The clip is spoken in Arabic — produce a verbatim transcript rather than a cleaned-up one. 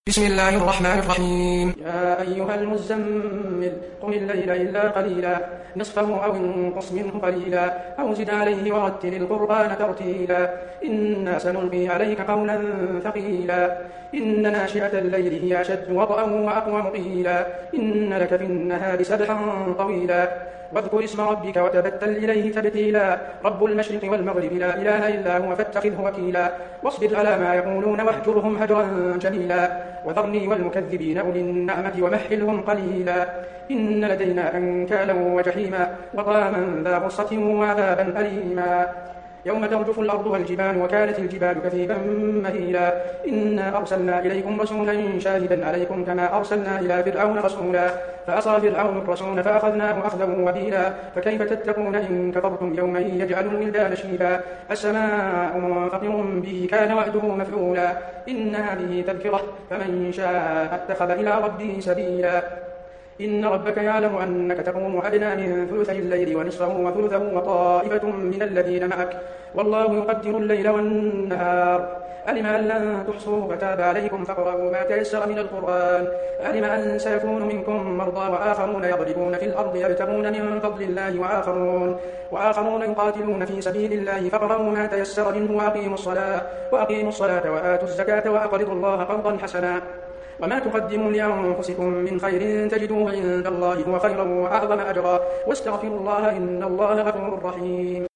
بسم الله الرحمن الرحيم. يا أيها المزمل قم الليل إلا قليلا نصفه أو انقص منه قليلا أو زد عليه ورتل القرآن ترتيلا إنا سنلقي عليك قولا ثقيلا إن ناشئة الليل هي أشد وطئا وأقوم قيلا إن لك في النهار سبحا طويلا واذكر اسم ربك وتبتل إليه تبتيلا رب المشرق والمغرب لا إله إلا هو فاتخذه وكيلا واصبر على ما يقولون واهجرهم هجرا جميلا وذرني والمكذبين أولي النعمة ومهلهم قليلا إن لدينا أنكالا وجحيما وطعاما ذا غصة وعذابا أليما يوم ترجف الأرض والجبال وكانت الجبال كثيبا مهيلا إنا أرسلنا إليكم رسولا شاهدا عليكم كما أرسلنا إلى فرعون رسولا فعصى فرعون الرسول فأخذناه أخذا وبيلا فكيف تتقون إن كفرتم يوما يجعل الولدان شيبا السماء منفطر به كان وعده مفعولا إن هذه تذكرة فمن شاء اتخذ إلى ربه سبيلا إن ربك يعلم أنك تقوم أدنى من ثلثي الليل ونصفه وثلثه وطائفة من الذين معك والله يقدر الليل والنهار علم أن لن تحصوه فتاب عليكم فاقرؤوا ما تيسر من القرآن علم أن سيكون منكم مرضى وآخرون يضربون في الأرض يبتغون من فضل الله وآخرون, وآخرون يقاتلون في سبيل الله فاقرؤوا ما تيسر منه وأقيموا الصلاة, وأقيموا الصلاة وآتوا الزكاة وأقرضوا الله قرضا حسنا وما تقدموا لأنفسكم من خير تجدوه عند الله هو خيرا وأعظم أجرا واستغفروا الله إن الله غفور رحيم.